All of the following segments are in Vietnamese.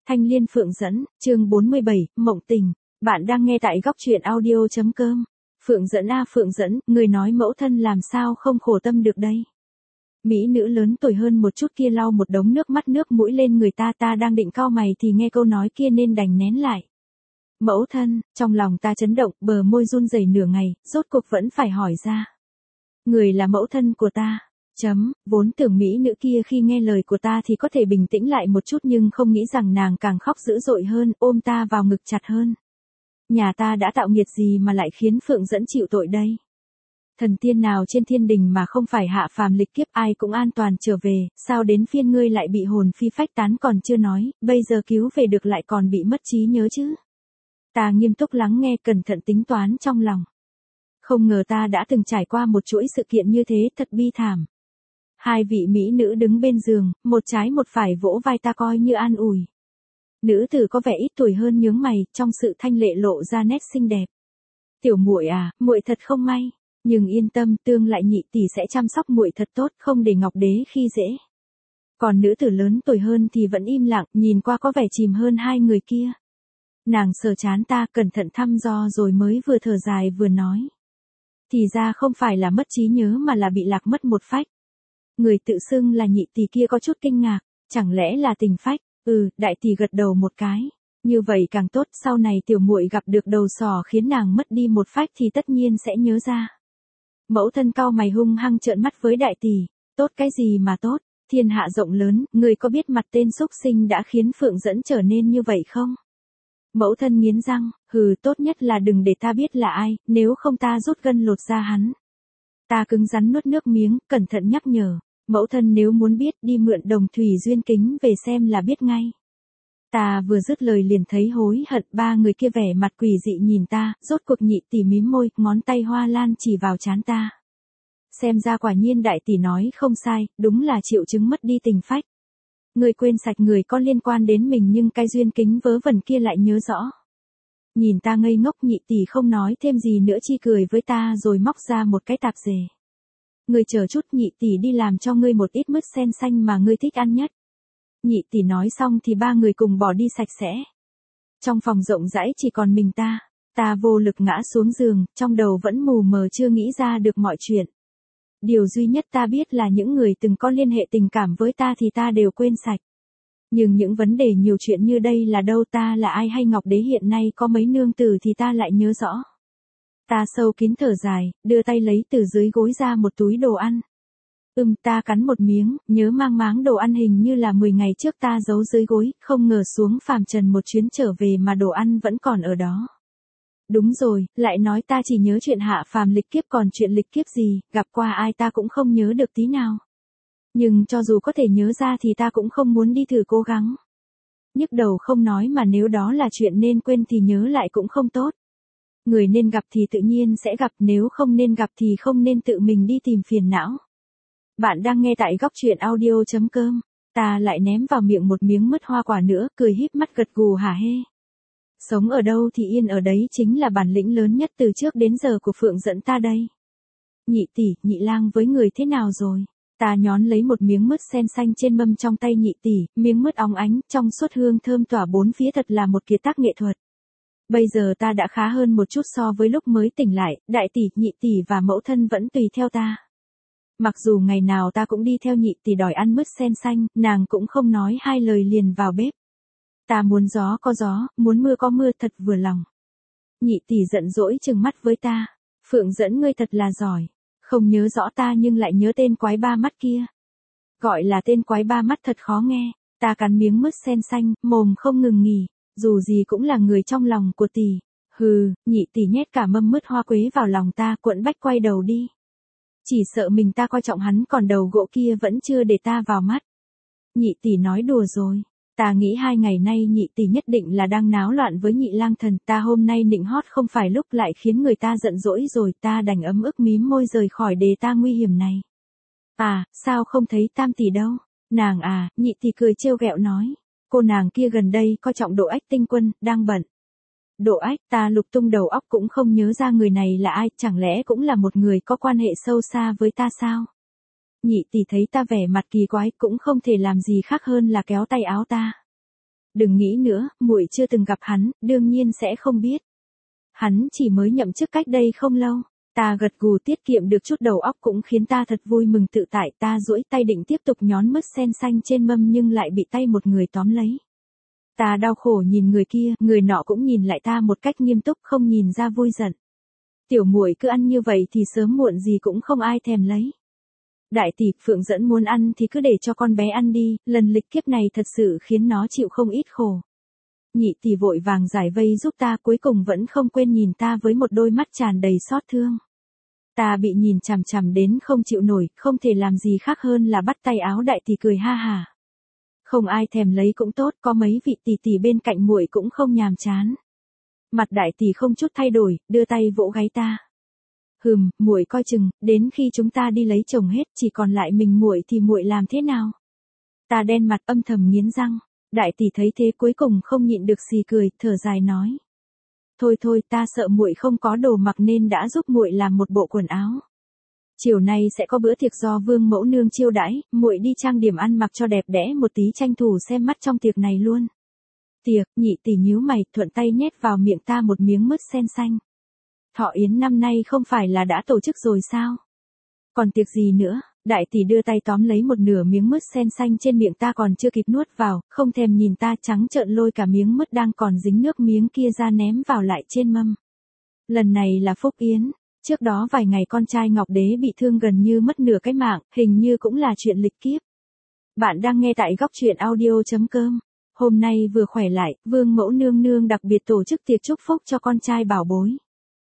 Thanh Liên Phượng dẫn, chương 47, Mộng Tình. Bạn đang nghe tại góc truyện audio.com. Phượng dẫn a Phượng dẫn, người nói mẫu thân làm sao không khổ tâm được đây. Mỹ nữ lớn tuổi hơn một chút kia lau một đống nước mắt nước mũi lên người ta đang định cau mày thì nghe câu nói kia nên đành nén lại. Mẫu thân, trong lòng ta chấn động, bờ môi run rẩy nửa ngày, rốt cuộc vẫn phải hỏi ra. Người là mẫu thân của ta. Vốn tưởng mỹ nữ kia khi nghe lời của ta thì có thể bình tĩnh lại một chút nhưng không nghĩ rằng nàng càng khóc dữ dội hơn, ôm ta vào ngực chặt hơn. Nhà ta đã tạo nghiệt gì mà lại khiến Phượng dẫn chịu tội đây? Thần tiên nào trên thiên đình mà không phải hạ phàm lịch kiếp ai cũng an toàn trở về, sao đến phiên ngươi lại bị hồn phi phách tán còn chưa nói, bây giờ cứu về được lại còn bị mất trí nhớ chứ? Ta nghiêm túc lắng nghe cẩn thận tính toán trong lòng. Không ngờ ta đã từng trải qua một chuỗi sự kiện như thế thật bi thảm. Hai vị mỹ nữ đứng bên giường, một trái một phải vỗ vai ta coi như an ủi. Nữ tử có vẻ ít tuổi hơn nhướng mày, trong sự thanh lệ lộ ra nét xinh đẹp. Tiểu muội à, muội thật không may, nhưng yên tâm, tương lại nhị tỷ sẽ chăm sóc muội thật tốt, không để Ngọc Đế khi dễ. Còn nữ tử lớn tuổi hơn thì vẫn im lặng, nhìn qua có vẻ chìm hơn hai người kia. Nàng sờ trán ta, cẩn thận thăm dò rồi mới vừa thở dài vừa nói. Thì ra không phải là mất trí nhớ mà là bị lạc mất một phách. Người tự xưng là nhị tỷ kia có chút kinh ngạc, chẳng lẽ là tình phách? Đại tỷ gật đầu một cái. Như vậy càng tốt, sau này tiểu muội gặp được đầu sỏ khiến nàng mất đi một phách thì tất nhiên sẽ nhớ ra. Mẫu thân cau mày hung hăng trợn mắt với đại tỷ, tốt cái gì mà tốt, thiên hạ rộng lớn, người có biết mặt tên xúc sinh đã khiến Phượng dẫn trở nên như vậy không? Mẫu thân nghiến răng, tốt nhất là đừng để ta biết là ai, nếu không ta rút gân lột da hắn. Ta cứng rắn nuốt nước miếng, cẩn thận nhắc nhở. Mẫu thân nếu muốn biết đi mượn đồng thủy duyên kính về xem là biết ngay. Ta vừa dứt lời liền thấy hối hận, ba người kia vẻ mặt quỷ dị nhìn ta, rốt cuộc nhị tỷ mím môi, ngón tay hoa lan chỉ vào trán ta. Xem ra quả nhiên đại tỷ nói không sai, đúng là triệu chứng mất đi tình phách. Người quên sạch người có liên quan đến mình nhưng cái duyên kính vớ vẩn kia lại nhớ rõ. Nhìn ta ngây ngốc nhị tỷ không nói thêm gì nữa chi cười với ta rồi móc ra một cái tạp dề. Ngươi chờ chút nhị tỷ đi làm cho ngươi một ít mứt sen xanh mà ngươi thích ăn nhất. Nhị tỷ nói xong thì ba người cùng bỏ đi sạch sẽ. Trong phòng rộng rãi chỉ còn mình ta vô lực ngã xuống giường, trong đầu vẫn mù mờ chưa nghĩ ra được mọi chuyện. Điều duy nhất ta biết là những người từng có liên hệ tình cảm với ta thì ta đều quên sạch. Nhưng những vấn đề nhiều chuyện như đây là đâu, ta là ai hay Ngọc Đế hiện nay có mấy nương tử thì ta lại nhớ rõ. Ta sâu kín thở dài, đưa tay lấy từ dưới gối ra một túi đồ ăn. Ta cắn một miếng, nhớ mang máng đồ ăn hình như là 10 ngày trước ta giấu dưới gối, không ngờ xuống phàm trần một chuyến trở về mà đồ ăn vẫn còn ở đó. Đúng rồi, lại nói ta chỉ nhớ chuyện hạ phàm lịch kiếp còn chuyện lịch kiếp gì, gặp qua ai ta cũng không nhớ được tí nào. Nhưng cho dù có thể nhớ ra thì ta cũng không muốn đi thử cố gắng. Nhức đầu không nói mà nếu đó là chuyện nên quên thì nhớ lại cũng không tốt. Người nên gặp thì tự nhiên sẽ gặp, nếu không nên gặp thì không nên tự mình đi tìm phiền não. Bạn đang nghe tại góc truyện audio.com. Ta lại ném vào miệng một miếng mứt hoa quả nữa, cười híp mắt gật gù hả hê. Sống ở đâu thì yên ở đấy chính là bản lĩnh lớn nhất từ trước đến giờ của Phượng dẫn ta đây. Nhị tỷ, nhị lang với người thế nào rồi? Ta nhón lấy một miếng mứt sen xanh trên mâm trong tay nhị tỷ, miếng mứt óng ánh, trong suốt hương thơm tỏa bốn phía thật là một kiệt tác nghệ thuật. Bây giờ ta đã khá hơn một chút so với lúc mới tỉnh lại, đại tỷ, nhị tỷ và mẫu thân vẫn tùy theo ta. Mặc dù ngày nào ta cũng đi theo nhị tỷ đòi ăn mứt sen xanh, nàng cũng không nói hai lời liền vào bếp. Ta muốn gió có gió, muốn mưa có mưa, thật vừa lòng. Nhị tỷ giận dỗi trừng mắt với ta. Phượng dẫn ngươi thật là giỏi. Không nhớ rõ ta nhưng lại nhớ tên quái ba mắt kia. Gọi là tên quái ba mắt thật khó nghe. Ta cắn miếng mứt sen xanh, mồm không ngừng nghỉ. Dù gì cũng là người trong lòng của tỷ. Nhị tỷ nhét cả mâm mứt hoa quế vào lòng ta, cuộn bách quay đầu đi. Chỉ sợ mình ta coi trọng hắn còn đầu gỗ kia vẫn chưa để ta vào mắt. Nhị tỷ nói đùa rồi. Ta nghĩ 2 ngày nay nhị tỷ nhất định là đang náo loạn với nhị lang thần. Ta hôm nay nịnh hót không phải lúc lại khiến người ta giận dỗi rồi. Ta đành ấm ức mím môi rời khỏi đề ta nguy hiểm này. Sao không thấy tam tỷ đâu? Nàng nhị tỷ cười trêu ghẹo nói. Cô nàng kia gần đây coi trọng Độ Ách tinh quân, đang bận. Độ Ách, ta lục tung đầu óc cũng không nhớ ra người này là ai, chẳng lẽ cũng là một người có quan hệ sâu xa với ta sao? Nhị tỷ thấy ta vẻ mặt kỳ quái cũng không thể làm gì khác hơn là kéo tay áo ta. Đừng nghĩ nữa, muội chưa từng gặp hắn, đương nhiên sẽ không biết. Hắn chỉ mới nhậm chức cách đây không lâu. Ta gật gù, tiết kiệm được chút đầu óc cũng khiến ta thật vui mừng tự tại. Ta duỗi tay định tiếp tục nhón mứt sen xanh trên mâm nhưng lại bị tay một người tóm lấy. Ta đau khổ nhìn người kia, người nọ cũng nhìn lại ta một cách nghiêm túc, không nhìn ra vui giận. Tiểu muội cứ ăn như vậy thì sớm muộn gì cũng không ai thèm lấy. Đại tỷ, Phượng Dẫn muốn ăn thì cứ để cho con bé ăn đi, lần lịch kiếp này thật sự khiến nó chịu không ít khổ. Nhị tỷ vội vàng giải vây giúp ta, cuối cùng vẫn không quên nhìn ta với một đôi mắt tràn đầy xót thương. Ta bị nhìn chằm chằm đến không chịu nổi, không thể làm gì khác hơn là bắt tay áo đại tỷ cười ha hả. Không ai thèm lấy cũng tốt, có mấy vị tỷ tỷ bên cạnh muội cũng không nhàm chán. Mặt đại tỷ không chút thay đổi, đưa tay vỗ gáy ta. Muội coi chừng, đến khi chúng ta đi lấy chồng hết, chỉ còn lại mình muội thì muội làm thế nào? Ta đen mặt âm thầm nghiến răng. Đại tỷ thấy thế cuối cùng không nhịn được xì cười, thở dài nói. Thôi, ta sợ muội không có đồ mặc nên đã giúp muội làm một bộ quần áo. Chiều nay sẽ có bữa tiệc do Vương mẫu nương chiêu đãi, muội đi trang điểm ăn mặc cho đẹp đẽ một tí, tranh thủ xem mắt trong tiệc này luôn. Tiệc, nhị tỷ nhíu mày, thuận tay nhét vào miệng ta một miếng mứt sen xanh. Thọ yến năm nay không phải là đã tổ chức rồi sao? Còn tiệc gì nữa? Đại tỷ đưa tay tóm lấy một nửa miếng mứt sen xanh trên miệng ta, còn chưa kịp nuốt vào, không thèm nhìn ta, trắng trợn lôi cả miếng mứt đang còn dính nước miếng kia ra ném vào lại trên mâm. Lần này là phúc yến. Trước đó vài ngày con trai Ngọc Đế bị thương gần như mất nửa cái mạng, hình như cũng là chuyện lịch kiếp. Bạn đang nghe tại góc truyện audio.com. Hôm nay vừa khỏe lại, Vương mẫu nương nương đặc biệt tổ chức tiệc chúc phúc cho con trai bảo bối.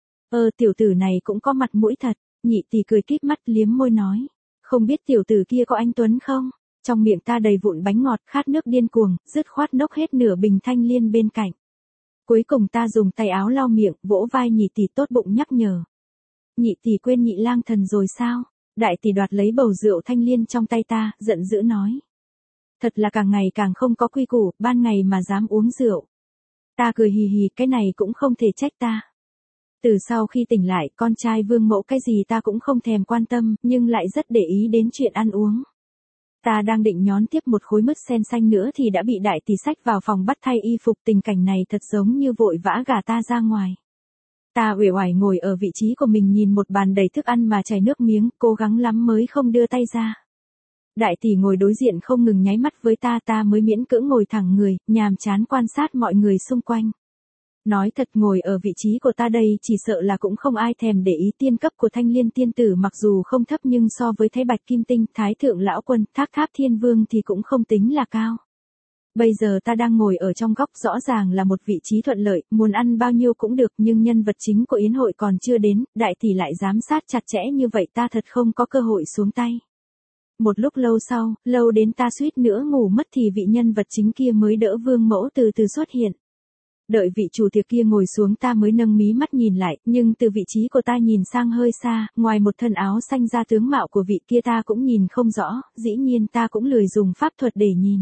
Tiểu tử này cũng có mặt mũi thật. Nhị tỷ cười kíp mắt liếm môi nói. Không biết tiểu tử kia có anh Tuấn không? Trong miệng ta đầy vụn bánh ngọt, khát nước điên cuồng, dứt khoát nốc hết nửa bình thanh liên bên cạnh. Cuối cùng ta dùng tay áo lau miệng, vỗ vai nhị tỷ tốt bụng nhắc nhở. Nhị tỷ quên nhị lang thần rồi sao? Đại tỷ đoạt lấy bầu rượu thanh liên trong tay ta, giận dữ nói. Thật là càng ngày càng không có quy củ, ban ngày mà dám uống rượu. Ta cười hì hì, cái này cũng không thể trách ta. Từ sau khi tỉnh lại, con trai Vương mẫu cái gì ta cũng không thèm quan tâm, nhưng lại rất để ý đến chuyện ăn uống. Ta đang định nhón tiếp một khối mứt sen xanh nữa thì đã bị đại tỷ xách vào phòng bắt thay y phục, tình cảnh này thật giống như vội vã gả ta ra ngoài. Ta uể oải ngồi ở vị trí của mình nhìn một bàn đầy thức ăn mà chảy nước miếng, cố gắng lắm mới không đưa tay ra. Đại tỷ ngồi đối diện không ngừng nháy mắt với ta mới miễn cưỡng ngồi thẳng người, nhàm chán quan sát mọi người xung quanh. Nói thật, ngồi ở vị trí của ta đây chỉ sợ là cũng không ai thèm để ý. Tiên cấp của Thanh Liên tiên tử mặc dù không thấp nhưng so với Thái Bạch Kim Tinh, Thái Thượng Lão Quân, Thác Tháp Thiên Vương thì cũng không tính là cao. Bây giờ ta đang ngồi ở trong góc, rõ ràng là một vị trí thuận lợi, muốn ăn bao nhiêu cũng được, nhưng nhân vật chính của yến hội còn chưa đến, đại tỷ lại giám sát chặt chẽ như vậy, ta thật không có cơ hội xuống tay. Một lúc lâu sau, lâu đến ta suýt nữa ngủ mất thì vị nhân vật chính kia mới đỡ Vương mẫu từ từ xuất hiện. Đợi vị chủ tiệc kia ngồi xuống ta mới nâng mí mắt nhìn lại, nhưng từ vị trí của ta nhìn sang hơi xa, ngoài một thân áo xanh ra tướng mạo của vị kia ta cũng nhìn không rõ, dĩ nhiên ta cũng lười dùng pháp thuật để nhìn.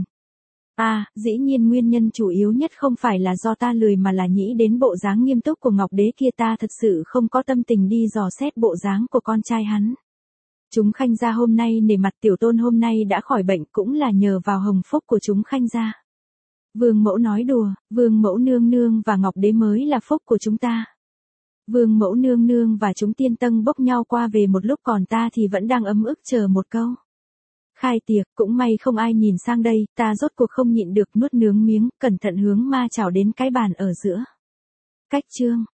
Dĩ nhiên nguyên nhân chủ yếu nhất không phải là do ta lười mà là nghĩ đến bộ dáng nghiêm túc của Ngọc Đế kia, ta thật sự không có tâm tình đi dò xét bộ dáng của con trai hắn. Chúng Khanh gia hôm nay nể mặt tiểu tôn hôm nay đã khỏi bệnh cũng là nhờ vào hồng phúc của chúng Khanh gia. Vương mẫu nói đùa, Vương mẫu nương nương và Ngọc Đế mới là phúc của chúng ta. Vương mẫu nương nương và chúng tiên tân bốc nhau qua về một lúc, còn ta thì vẫn đang ấm ức chờ một câu. Khai tiệc, cũng may không ai nhìn sang đây, ta rốt cuộc không nhịn được nuốt nướng miếng, cẩn thận hướng ma chảo đến cái bàn ở giữa. Cách chương.